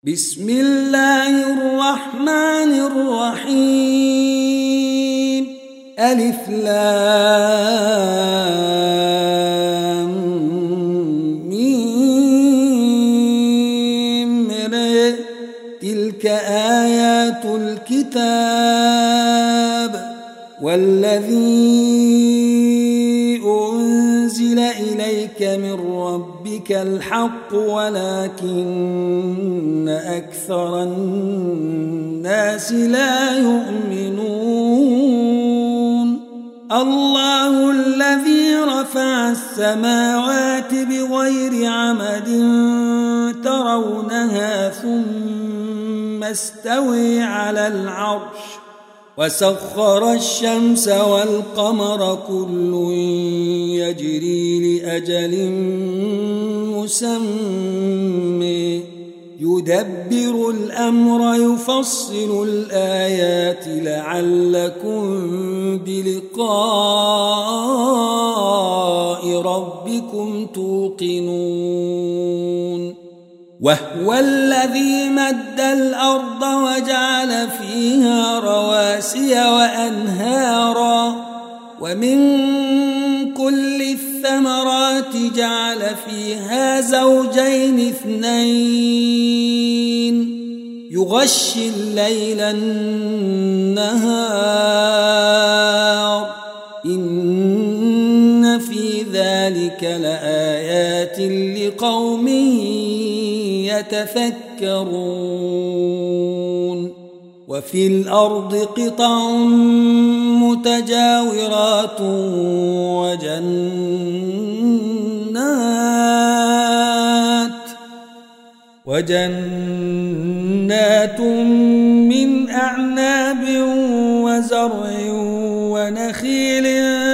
بسم الله الرحمن الرحيم. ألف لام ميم ر. تلك آيات الكتاب والذي أنزل إليك من ربك الحق ولكن أكثر الناس لا يؤمنون. الله الذي رفع السماوات بغير عمد ترونها ثم استوى على العرش وسخر الشمس والقمر كل يجري لأجل مسمى يدبر الأمر يفصل الآيات لعلكم بلقاء ربكم توقنون. وهو الذي مد الأرض وجعل فيها رواسي وأنهارا ومن كل الثمرات جعل فيها زوجين اثنين يغشي الليل النهار إن في ذلك لآيات لقوم يتفكرون. وفي الأرض قطع متجاورات وجنات من أعناب وزرع ونخيل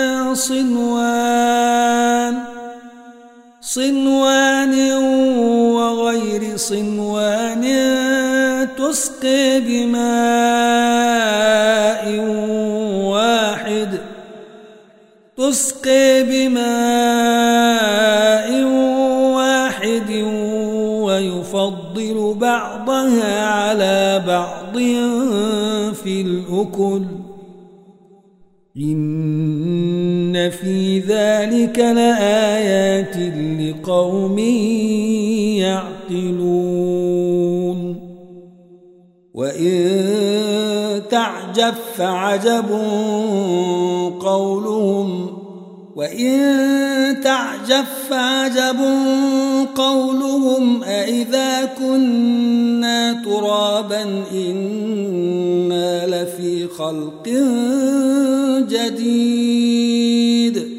صنوان وغير صنوان تسقي بماء واحد ويفضل بعضها على بعض في الأكل إن في ذلك لآيات لقوم يعقلون. وإن تعجب فعجب قولهم أإذا كنا ترابا إنا لفي خلق جديد.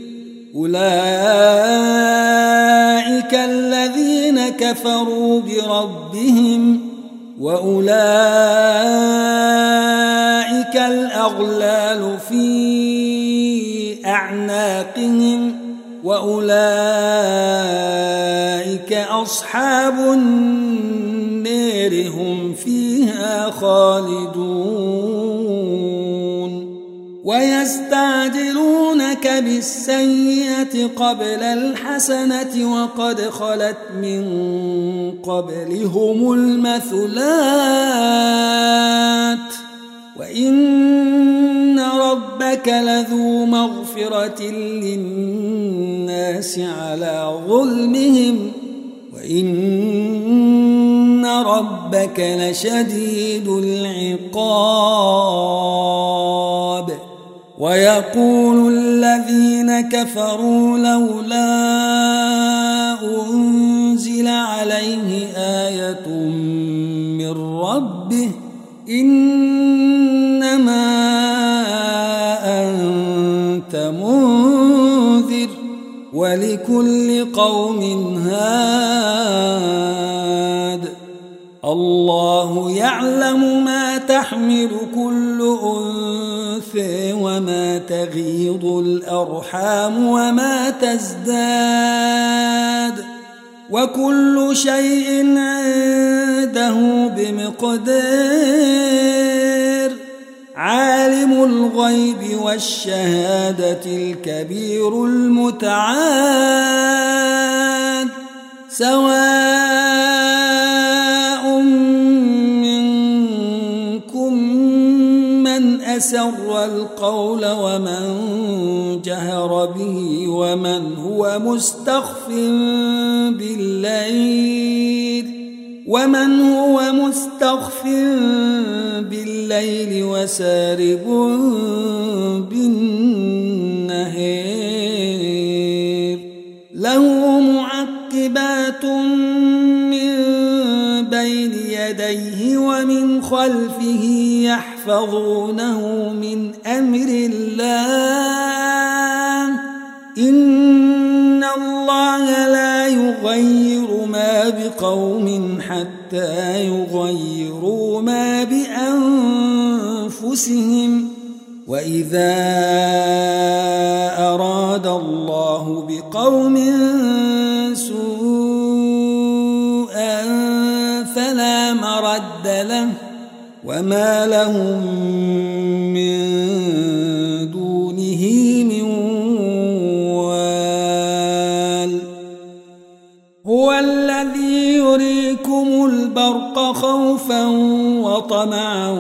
أولئك الذين كفروا بربهم وأولئك الأغلال في أعناقهم وأولئك أصحاب النار هم فيها خالدون. ويستعجلونك بالسيئة قبل الحسنة وقد خلت من قبلهم المثلات وإن ربك لذو مغفرة للناس على ظلمهم وإن ربك لشديد العقاب. ويقول الذين كفروا لولا أنزل عليه آية من ربه إنما أنت منذر ولكل قوم هاد. الله يعلم ما تحمل كل أنثى وما تغيض الأرحام وما تزداد وكل شيء عنده بمقدار. عالم الغيب والشهادة الكبير المتعال سواء أسر القول ومن جهر به ومن هو مستخف بالليل وسارب بالنهار له معقبات من بين يديه ومن خلفه يحفظونه من أمر الله إن الله لا يغير ما بقوم حتى يغيروا ما بأنفسهم وإذا أراد الله بقوم سوءا فلا مرد له وما لهم من دونه من وال هو الذي يريكم البرق خوفا وطمعا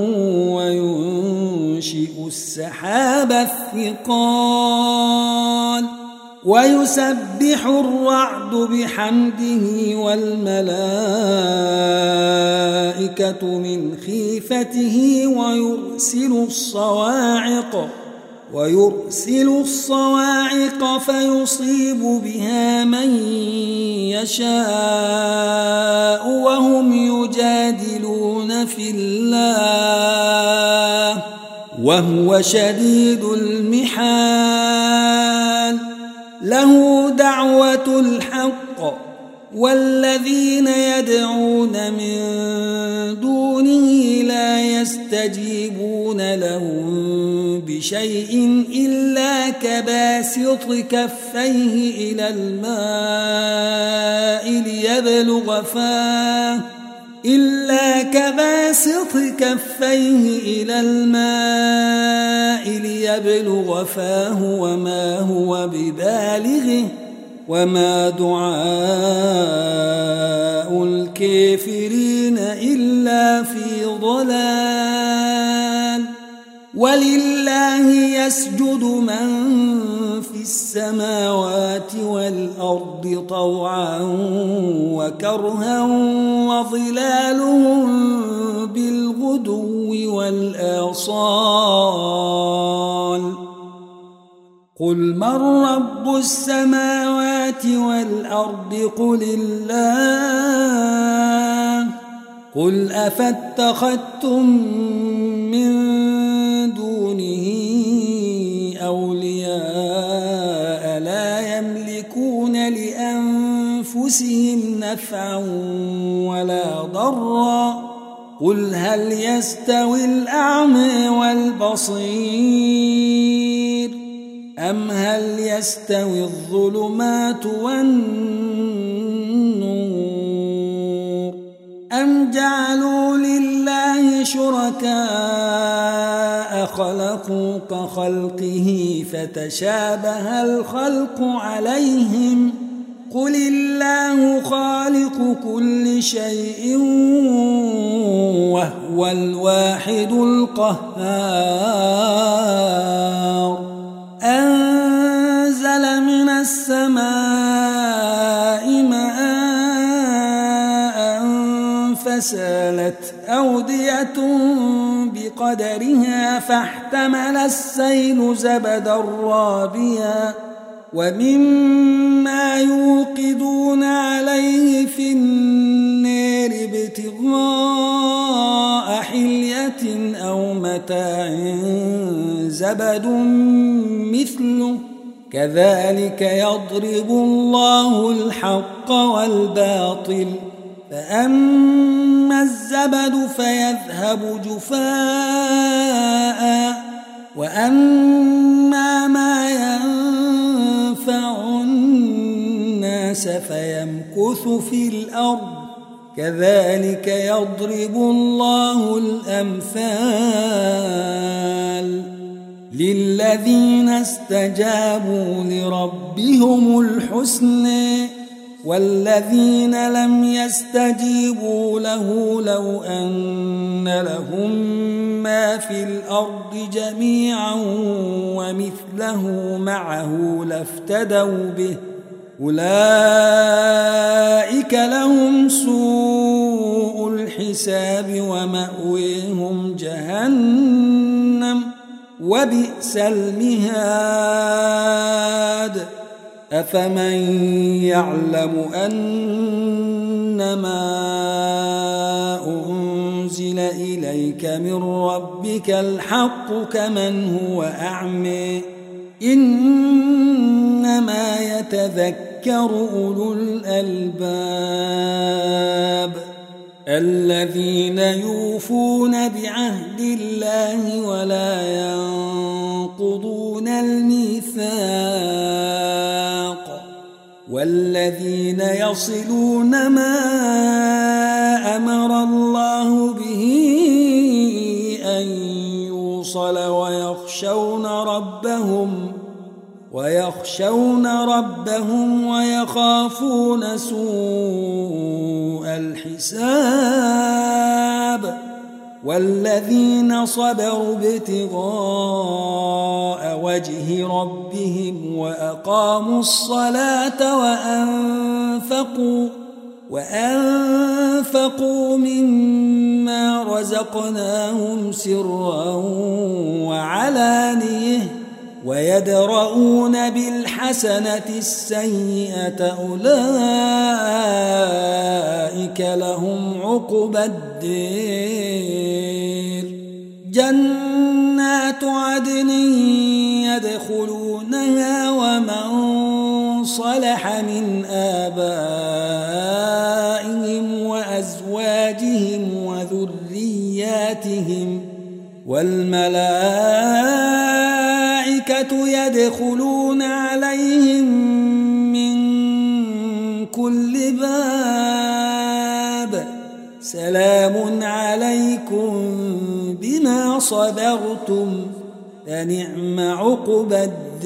وينشئ السحاب الثقال ويسبح الرعد بحمده والملائكة من خيفته ويرسل الصواعق فيصيب بها من يشاء وهم يجادلون في الله وهو شديد المحال له دعوة الحق والذين يدعون من دونه لا يستجيبون لهم بشيء إلا كباسط كفيه إلى الماء ليبلغ فاه وما هو ببالغه وما دعاء الكافرين إلا في ضلال ولله يسجد من في السماوات والأرض طوعا وكرها وظلالهم بالغدو والآصال قل من رب السماوات والأرض قل الله قل أفاتخذتم من دونه أولياء لا يملكون لأنفسهم نفعا ولا ضرا قل هل يستوي الأعمى والبصير أم هل يستوي الظلمات والنور أم جعلوا لله شركاء خلقوا كخلقه فتشابه الخلق عليهم قل الله خالق كل شيء وهو الواحد القهار أنزل من السماء ماء فسالت أودية بقدرها فاحتمل السيل زبدا رابيا ومما يوقدون عليه في النار ابتغاء حلية أو متاع زبد مثله كذلك يضرب الله الحق والباطل فأما الزبد فيذهب جفاء وأما ما ينفع الناس فيمكث في الأرض كذلك يضرب الله الأمثال للذين استجابوا لربهم الحسنى والذين لم يستجيبوا له لو أن لهم ما في الأرض جميعا ومثله معه لافتدوا به أولئك لهم سوء الحساب ومأويهم جهنم وبئس المهاد أفمن يعلم أنما أنزل إليك من ربك الحق كمن هو أعمى إنما يتذكر أولو الألباب الذين يوفون بعهد الله ولا ينقضون الميثاق والذين يصلون ما أمر الله به أن يوصل ويخشون ربهم ويخافون سوء الحساب والذين صبروا ابتغاء وجه ربهم وأقاموا الصلاة وأنفقوا مما رزقناهم سرا وعلانية ويدرؤون بالحسنة السيئة أولئك لهم عقبى الدير جنات عدن يدخلونها ومن صلح من آبائهم وأزواجهم وذرياتهم والملائكة يدخلون عليهم من كل باب سلام عليكم بما صبرتم فنعم عقبى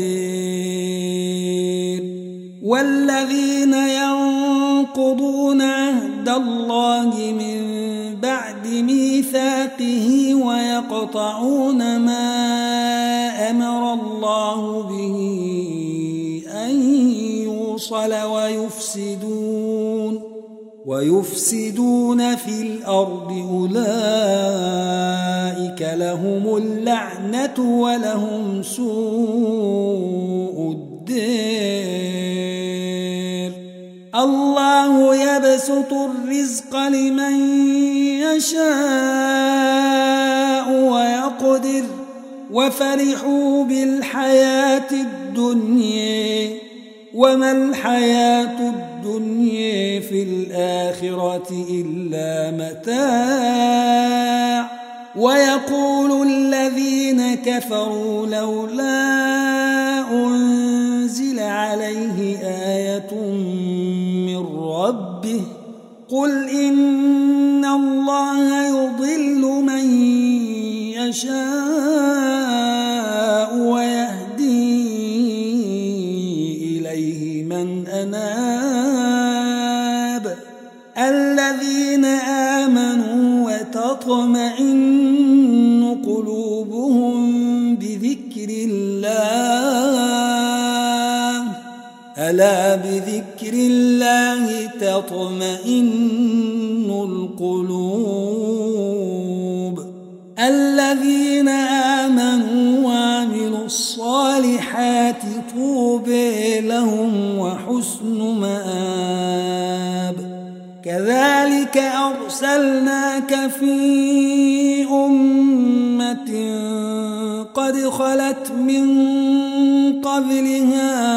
الدير والذين ينقضون عهد الله من بعد ميثاقه ويقطعون ما أمر الله به أن يوصل ويفسدون في الأرض أولئك لهم اللعنة ولهم سوء الدير الله يبسط الرزق لمن يشاء ويقدر وفرحوا بالحياة الدنيا وما الحياة الدنيا في الآخرة إلا متاع ويقول الذين كفروا لولا أنزل عليه آية من ربه قل إن الله يضل من يشاء ويهدي إليه من أناب الذين آمنوا وتطمئن قلوبهم بذكر الله ألا بذكر الله تطمئن القلوب الذين آمنوا وعملوا الصالحات طوبى لهم وحسن مآب كذلك أرسلناك في أمة قد خلت من قبلها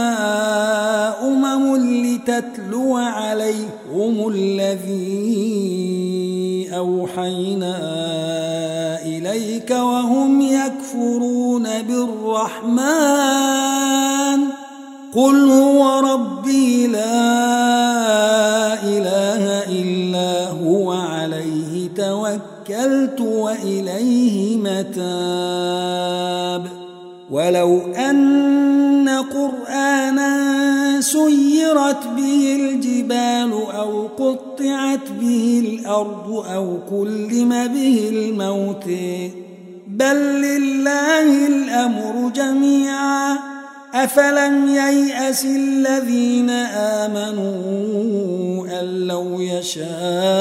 لتتلو عليهم الذي أوحينا إليك وهم يكفرون بالرحمن قل هو ربي لا إله إلا هو عليه توكلت وإليه متاب ولو أن قرآنا سيرت به الجبال أو قطعت به الأرض أو كلم به الموت بل لله الأمر جميعا أفلم ييأس الذين آمنوا أن لو يشاء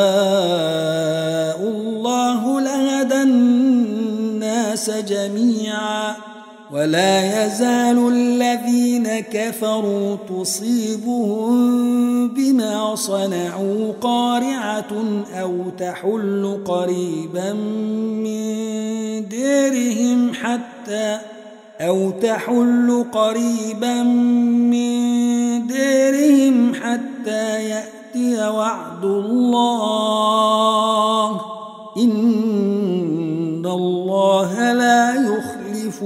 الله لهدى الناس جميعا ولا يزال الذين كفروا تصيبهم بما صنعوا قارعة أو تحل قريبا من ديرهم حتى يأتي وعد الله إن الله لا يخلف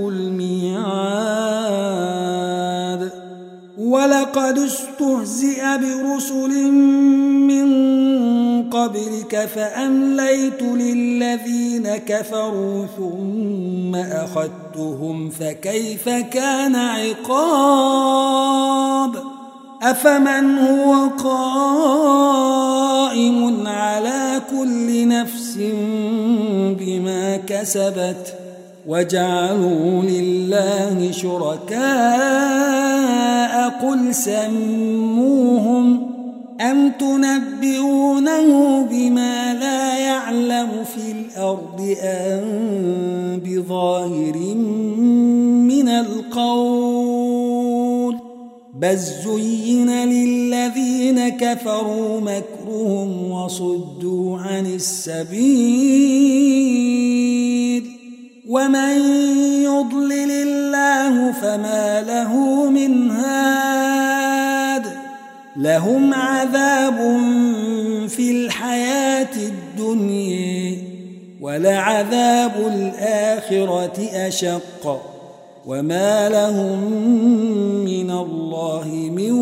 الميعاد ولقد استهزئ برسل من قبلك فأمليت للذين كفروا ثم أخذتهم فكيف كان عقاب أفمن هو قائم على كل نفس بما كسبت وجعلوا لله شركاء قل سموهم أم تنبئونه بما لا يعلم في الأرض أم بظاهر من القول بل زين للذين كفروا مكرهم وصدوا عن السبيل ومن يضلل الله فما له من هاد لهم عذاب في الحياة الدنيا ولعذاب الآخرة أشق وما لهم من الله من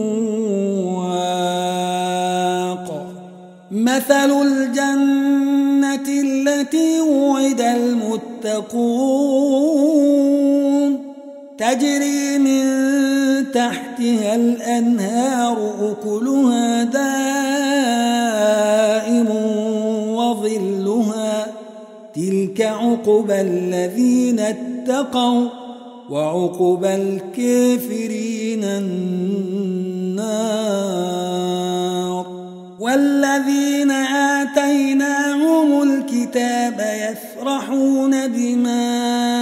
واق مثل الجنة التي وعد المتقون تجري من تحتها الأنهار أكلها دائم وظلها تلك عقبى الذين اتقوا وعقبى الكافرين النار والذين آتيناهم الكتاب يفرحون بما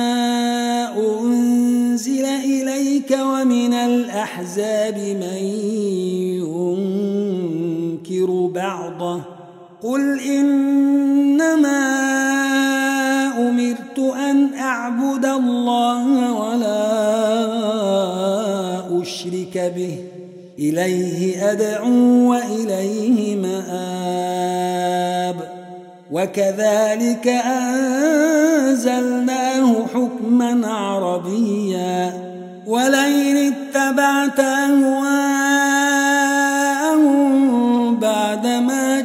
أنزل إليك ومن الأحزاب من ينكر بعضه قل إنما أمرت أن أعبد الله ولا أشرك به إليه أدعو وإليه مآب وكذلك أنزلناه حكما عربيا ولئن اتبعت أهواءهم بعدما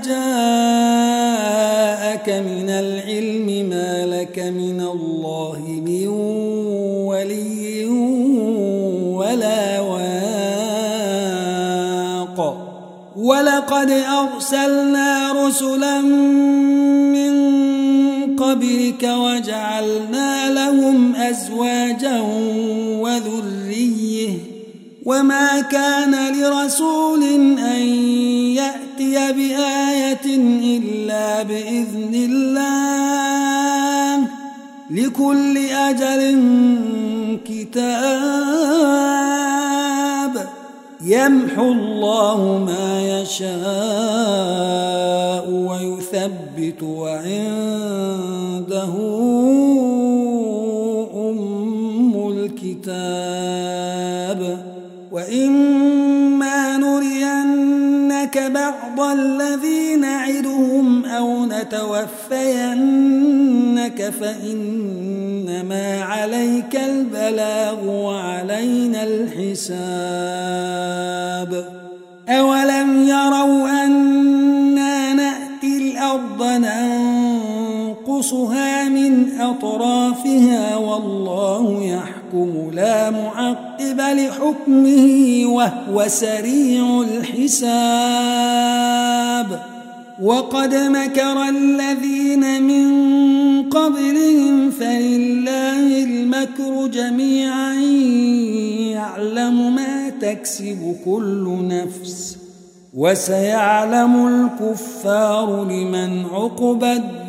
جاءك من العلم ما لك من الله من ولي ولا واق ولقد أرسلنا رسلا من قبلك وجعلنا لهم أزواجا وذرية وما كان لرسول أن يأتي بآية إلا بإذن الله لكل أجل كتاب يمحو الله ما يشاء ويثبت وعنده أم الكتاب وإما نرينك بعض الذي نعدهم أو نتوفينك فإنما عليك البلاغ وعلينا الحساب أولم يروا أنا نأتي الأرض ننقصها من أطرافها والله يحكم لا معقب لحكمه وهو سريع الحساب وقد مكر الذين من قبلهم فلله الأمر جميعا يعلم ما تكسب كل نفس وسيعلم الكفار لمن عقبى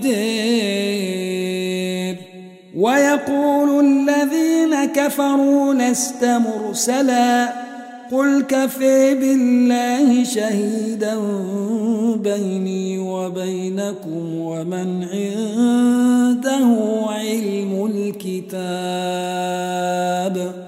الدار ويقول الذين كفروا لست مرسلا قل كفى بالله شهيدا بيني وبينكم ومن عنده علم الكتاب